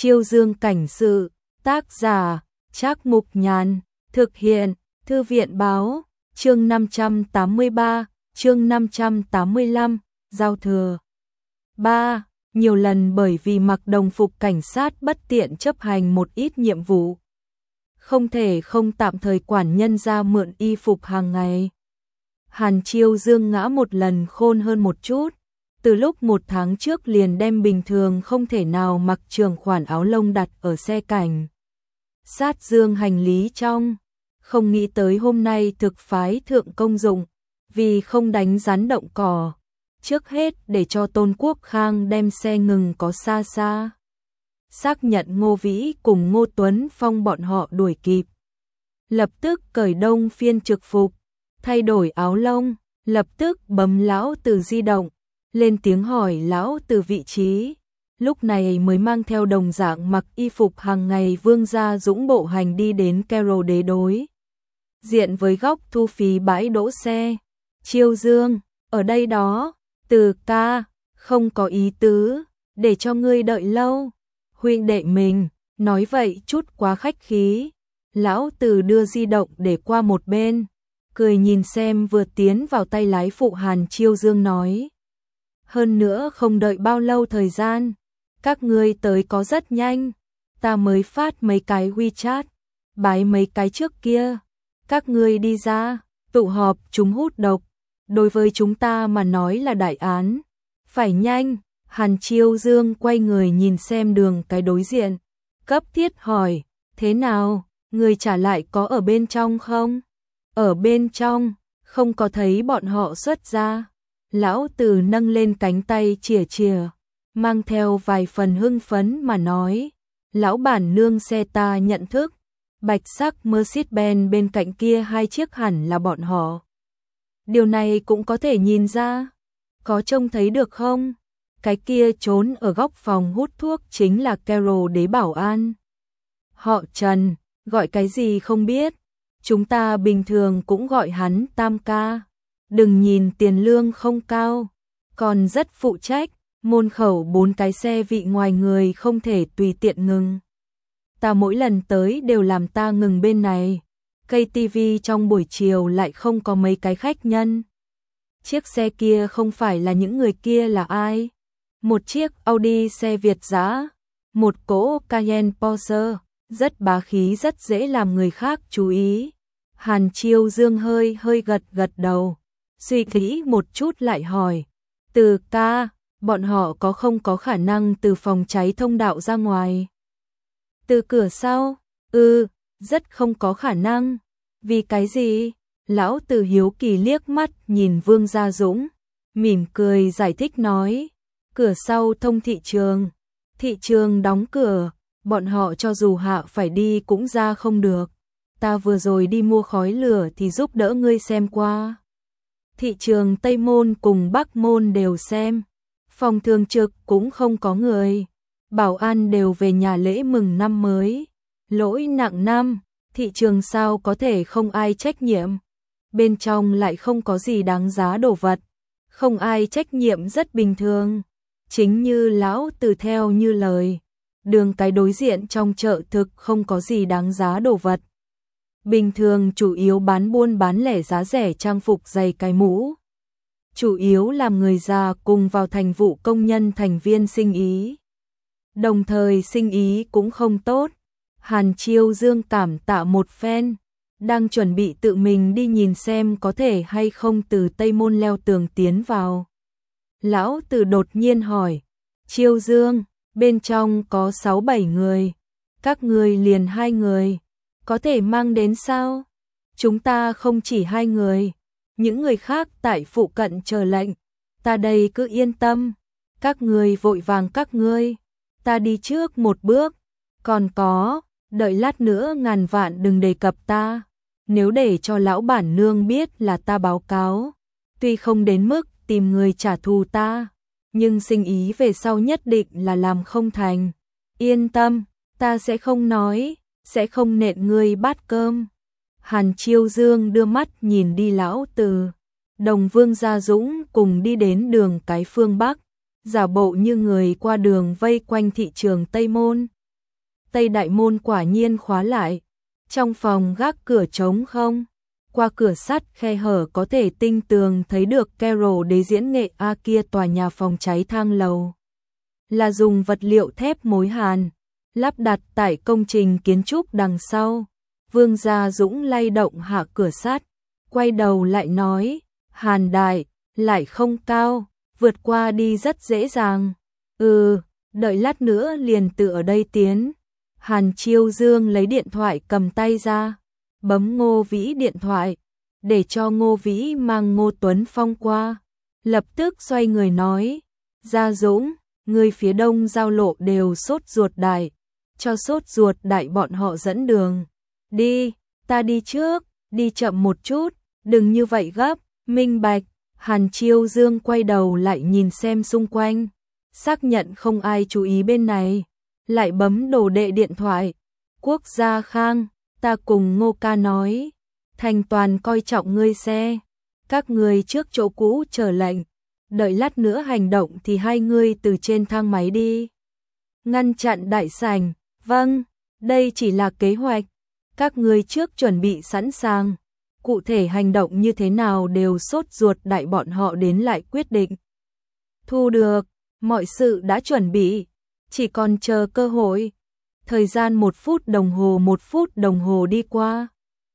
Chiêu Dương cảnh sự, tác giả, Trác Mục Nhàn, thực hiện, Thư viện báo, chương 583, chương 585, giao thừa. 3. Nhiều lần bởi vì mặc đồng phục cảnh sát bất tiện chấp hành một ít nhiệm vụ. Không thể không tạm thời quản nhân ra mượn y phục hàng ngày. Hàn Chiêu Dương ngã một lần khôn hơn một chút. Từ lúc 1 tháng trước liền đem bình thường không thể nào mặc trường khoản áo lông đặt ở xe cảnh sát dương hành lý trong. Không nghĩ tới hôm nay thực phái thượng công dụng, vì không đánh rắn động cỏ. Trước hết để cho Tôn Quốc Khang đem xe ngừng có xa xa. Xác nhận Ngô Vĩ cùng Ngô Tuấn Phong bọn họ đuổi kịp. Lập tức cởi đông phiên trực phục, thay đổi áo lông, lập tức bấm lão Từ di động, lên tiếng hỏi lão Từ vị trí. Lúc này mới mang theo đồng dạng mặc y phục hàng ngày Vương Gia Dũng bộ hành đi đến Carol Đế đối diện với góc thu phí bãi đỗ xe. Chiêu Dương, ở đây đó. Từ ca, không có ý tứ, để cho ngươi đợi lâu. Huynh đệ mình, nói vậy chút quá khách khí. Lão Từ đưa di động để qua một bên, cười nhìn xem vừa tiến vào tay lái phụ Hàn Chiêu Dương nói. Hơn nữa không đợi bao lâu thời gian, các ngươi tới có rất nhanh. Ta mới phát mấy cái WeChat, bái mấy cái trước kia. Các ngươi đi ra, tụ họp chúng hút độc. Đối với chúng ta mà nói là đại án. Phải nhanh. Hàn Chiêu Dương quay người nhìn xem đường cái đối diện, cấp thiết hỏi, thế nào, người trả lại có ở bên trong không? Ở bên trong, không có thấy bọn họ xuất ra. Lão Từ nâng lên cánh tay chìa chìa, mang theo vài phần hưng phấn mà nói, lão bản nương xe ta nhận thức, bạch sắc Mercedes-Benz bên cạnh kia 2 chiếc hẳn là bọn họ. Điều này cũng có thể nhìn ra, có trông thấy được không? Cái kia trốn ở góc phòng hút thuốc chính là Carol Đế bảo an. Họ Trần, gọi cái gì không biết, chúng ta bình thường cũng gọi hắn Tam ca. Đừng nhìn tiền lương không cao, còn rất phụ trách, môn khẩu 4 cái xe vị ngoài người không thể tùy tiện ngừng. Ta mỗi lần tới đều làm ta ngừng bên này. KTV trong buổi chiều lại không có mấy cái khách nhân. Chiếc xe kia không phải là những người kia là ai? Một chiếc Audi xe Việt dã, một cỗ Cayenne Porsche, rất bá khí, rất dễ làm người khác chú ý. Hàn Chiêu Dương hơi gật đầu, suy nghĩ một chút lại hỏi, Từ ca, bọn họ có không có khả năng từ phòng cháy thông đạo ra ngoài? Từ cửa sau? Rất không có khả năng. Vì cái gì? Lão Từ hiếu kỳ liếc mắt nhìn Vương Gia Dũng, mỉm cười giải thích nói, cửa sau thông thị trường đóng cửa, bọn họ cho dù hạ phải đi cũng ra không được. Ta vừa rồi đi mua khói lửa thì giúp đỡ ngươi xem qua. Thị trường Tây Môn cùng Bắc Môn đều xem, phòng thường trực cũng không có người, bảo an đều về nhà lễ mừng năm mới, lỗi nặng năm. Thị trường sao có thể không ai trách nhiệm, bên trong lại không có gì đáng giá đồ vật, không ai trách nhiệm rất bình thường. Chính như lão Từ theo như lời, đường cái đối diện trong chợ thực không có gì đáng giá đồ vật. Bình thường chủ yếu bán buôn bán lẻ giá rẻ trang phục giày cái mũ. Chủ yếu làm người già cùng vào thành vụ công nhân thành viên sinh ý. Đồng thời sinh ý cũng không tốt. Hàn Chiêu Dương cảm tạ một phen, đang chuẩn bị tự mình đi nhìn xem có thể hay không từ Tây Môn leo tường tiến vào. Lão Từ đột nhiên hỏi, Chiêu Dương, bên trong có 6-7 người, các ngươi liền 2 người, có thể mang đến sao? Chúng ta không chỉ 2 người, những người khác tại phụ cận chờ lệnh, ta đây cứ yên tâm, các ngươi vội vàng các ngươi, ta đi trước một bước, còn có, đợi lát nữa ngàn vạn đừng đề cập ta, nếu để cho lão bản nương biết là ta báo cáo, tuy không đến mức tìm người trả thù ta, nhưng sinh ý về sau nhất định là làm không thành. Yên tâm, ta sẽ không nói, sẽ không nện ngươi bát cơm. Hàn Chiêu Dương đưa mắt nhìn đi lão Từ, đồng Vương Gia Dũng cùng đi đến đường cái phương Bắc, giả bộ như người qua đường vây quanh thị trường Tây Môn, Tây đại môn quả nhiên khóa lại. Trong phòng gác cửa trống không. Qua cửa sắt khe hở có thể tinh tường thấy được Carol Đế diễn nghệ A kia tòa nhà phòng cháy thang lầu. Là dùng vật liệu thép mối hàn, lắp đặt tại công trình kiến trúc đằng sau. Vương Gia Dũng lay động hạ cửa sắt, quay đầu lại nói, Hàn đại, lại không cao, vượt qua đi rất dễ dàng. Đợi lát nữa liền từ ở đây tiến. Hàn Chiêu Dương lấy điện thoại cầm tay ra, bấm Ngô Vĩ điện thoại, để cho Ngô Vĩ mang Ngô Tuấn Phong qua. Lập tức xoay người nói, Gia Dũng, người phía đông giao lộ đều sốt ruột đại, cho sốt ruột đại bọn họ dẫn đường. Đi, ta đi trước, đi chậm một chút, đừng như vậy gấp, minh bạch. Hàn Chiêu Dương quay đầu lại nhìn xem xung quanh, xác nhận không ai chú ý bên này, lại bấm đồ đệ điện thoại. Quốc Gia Khang, ta cùng Ngô ca nói, Thành Toàn coi trọng ngươi xe, các ngươi trước chỗ cũ chờ lệnh, đợi lát nữa hành động thì hai ngươi từ trên thang máy đi. Ngăn chặn đại sảnh, vâng, đây chỉ là kế hoạch, các ngươi trước chuẩn bị sẵn sàng. Cụ thể hành động như thế nào đều sốt ruột đại bọn họ đến lại quyết định. Thu được, mọi sự đã chuẩn bị, chỉ còn chờ cơ hội. Thời gian 1 phút đồng hồ đi qua.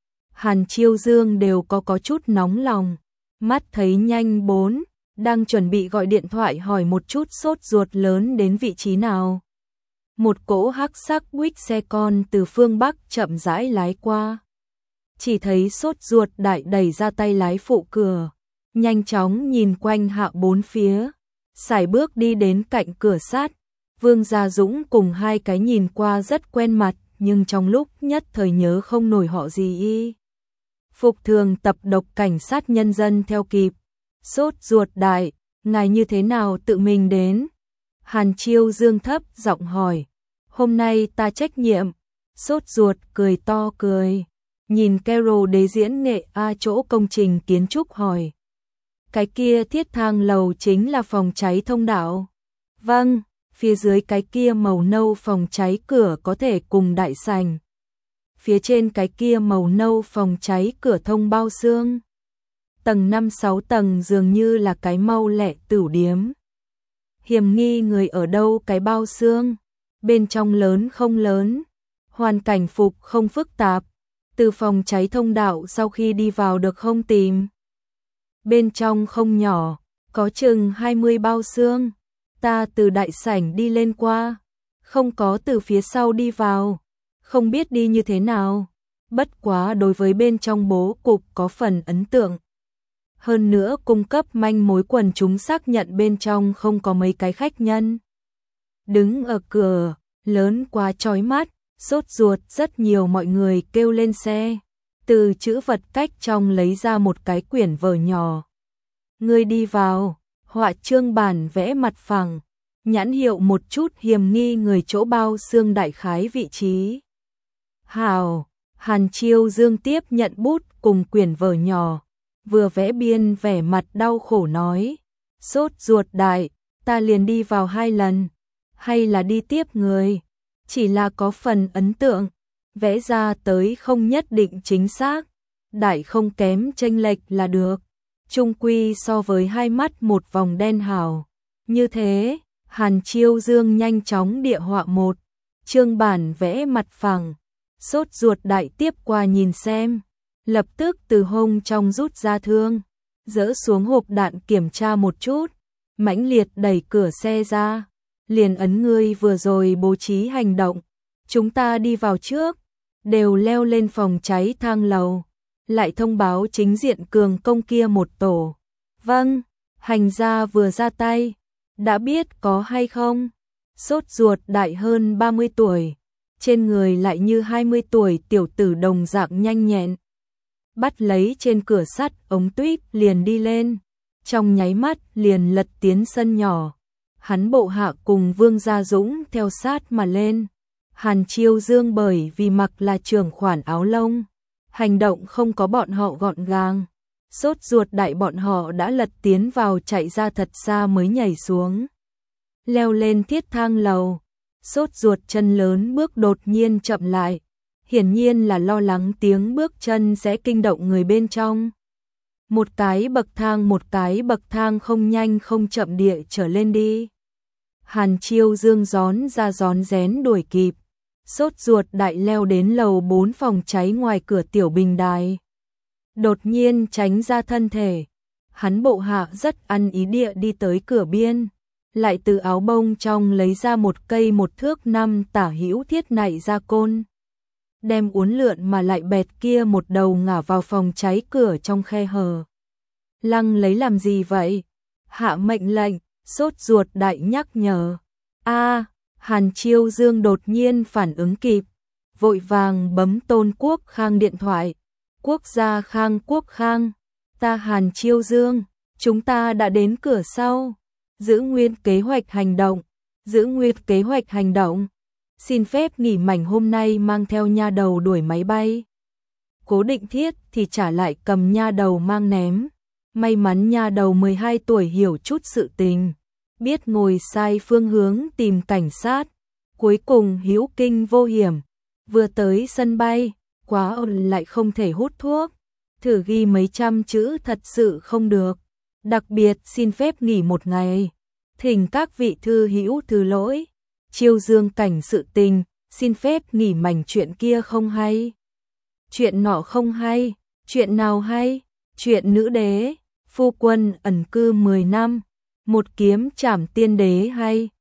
Hàn Chiêu Dương đều có chút nóng lòng, mắt thấy nhanh 4, đang chuẩn bị gọi điện thoại hỏi một chút sốt ruột lớn đến vị trí nào. Một cỗ hắc sắc Buick xe con từ phương Bắc chậm rãi lái qua. Chỉ thấy sốt ruột đại đẩy ra tay lái phụ cửa, nhanh chóng nhìn quanh hạ bốn phía, sải bước đi đến cạnh cửa sát. Vương Gia Dũng cùng hai cái nhìn qua rất quen mặt, nhưng trong lúc nhất thời nhớ không nổi họ gì y. Phục thường tập độc cảnh sát nhân dân theo kịp. Sốt ruột đại, ngài như thế nào tự mình đến? Hàn Chiêu Dương thấp giọng hỏi. Hôm nay ta trách nhiệm. Sốt ruột cười to cười. Nhìn Carol Đế diễn nghệ A chỗ công trình kiến trúc hỏi. Cái kia thiết thang lầu chính là phòng cháy thông đạo. Vâng, phía dưới cái kia màu nâu phòng cháy cửa có thể cùng đại sảnh. Phía trên cái kia màu nâu phòng cháy cửa thông bao xương. Tầng 5-6 tầng dường như là cái mau lẹ tửu điếm. Hiểm nghi người ở đâu cái bao xương. Bên trong lớn không lớn. Hoàn cảnh phục không phức tạp. Từ phòng cháy thông đạo sau khi đi vào được không tìm. Bên trong không nhỏ, có chừng 20 bao xương. Ta từ đại sảnh đi lên qua, không có từ phía sau đi vào, không biết đi như thế nào. Bất quá đối với bên trong bố cục có phần ấn tượng. Hơn nữa cung cấp manh mối quần chúng xác nhận bên trong không có mấy cái khách nhân. Đứng ở cửa, lớn quá chói mắt. Sốt ruột rất nhiều mọi người kêu lên xe, từ chữ vật cách trong lấy ra một cái quyển vở nhỏ. Người đi vào, họa trương bản vẽ mặt phẳng, nhãn hiệu một chút hiểm nghi người chỗ bao xương đại khái vị trí. Hào, Hàn Chiêu Dương tiếp nhận bút cùng quyển vở nhỏ, vừa vẽ biên vẻ mặt đau khổ nói, sốt ruột đại, ta liền đi vào 2 lần, hay là đi tiếp người. Chỉ là có phần ấn tượng, vẽ ra tới không nhất định chính xác, đại không kém chênh lệch là được, chung quy so với hai mắt một vòng đen hào. Như thế, Hàn Chiêu Dương nhanh chóng địa họa một chương bản vẽ mặt phẳng, sốt ruột đại tiếp qua nhìn xem, lập tức từ hông trong rút ra thương, dỡ xuống hộp đạn kiểm tra một chút, mãnh liệt đẩy cửa xe ra. Liền ấn ngươi vừa rồi bố trí hành động, chúng ta đi vào trước, đều leo lên phòng cháy thang lầu, lại thông báo chính diện cường công kia một tổ. Vâng, hành gia vừa ra tay, đã biết có hay không? Sốt ruột đại hơn 30 tuổi, trên người lại như 20 tuổi tiểu tử đồng dạng nhanh nhẹn. Bắt lấy trên cửa sắt ống tuyếp liền đi lên, trong nháy mắt liền lật tiến sân nhỏ. Hắn bộ hạ cùng Vương Gia Dũng theo sát mà lên. Hàn Chiêu Dương bởi vì mặc là trưởng khoản áo lông, hành động không có bọn họ gọn gàng. Sốt ruột đại bọn họ đã lật tiến vào chạy ra thật xa mới nhảy xuống. Leo lên thiết thang lầu, sốt ruột chân lớn bước đột nhiên chậm lại, hiển nhiên là lo lắng tiếng bước chân sẽ kinh động người bên trong. Một cái bậc thang không nhanh không chậm địa trở lên đi. Hàn Chiêu Dương rón ra rón rén đuổi kịp, sốt ruột đại leo đến lầu 4 phòng cháy ngoài cửa tiểu bình đài. Đột nhiên tránh ra thân thể, hắn bộ hạ rất ăn ý địa đi tới cửa biên, lại từ áo bông trong lấy ra một cây 1 thước 5 tả hữu thiết nạy ra côn. Đem uốn lượn mà lại bẹt kia một đầu ngả vào phòng cháy cửa trong khe hở. Lăng lấy làm gì vậy? Hạ mệnh lệnh, sốt ruột đại nhắc nhở. Hàn Chiêu Dương đột nhiên phản ứng kịp, vội vàng bấm Tôn Quốc Khang điện thoại. Quốc Khang, ta Hàn Chiêu Dương, chúng ta đã đến cửa sau. Giữ nguyên kế hoạch hành động. Xin phép nghỉ mảnh hôm nay mang theo nha đầu đuổi máy bay. Cố Định Thiết thì trả lại cầm nha đầu mang ném. May mắn nha đầu 12 tuổi hiểu chút sự tình, biết ngồi sai phương hướng tìm cảnh sát, cuối cùng hữu kinh vô hiểm. Vừa tới sân bay, quá ồn lại không thể hút thuốc, thử ghi mấy trăm chữ thật sự không được. Đặc biệt xin phép nghỉ 1 ngày, thỉnh các vị thư hữu thứ lỗi. Chiêu Dương cảnh sự tình, xin phép nghỉ mảnh chuyện kia không hay. Chuyện nọ không hay, chuyện nào hay? Chuyện nữ đế, phu quân ẩn cư 10 năm, một kiếm trảm tiên đế hay.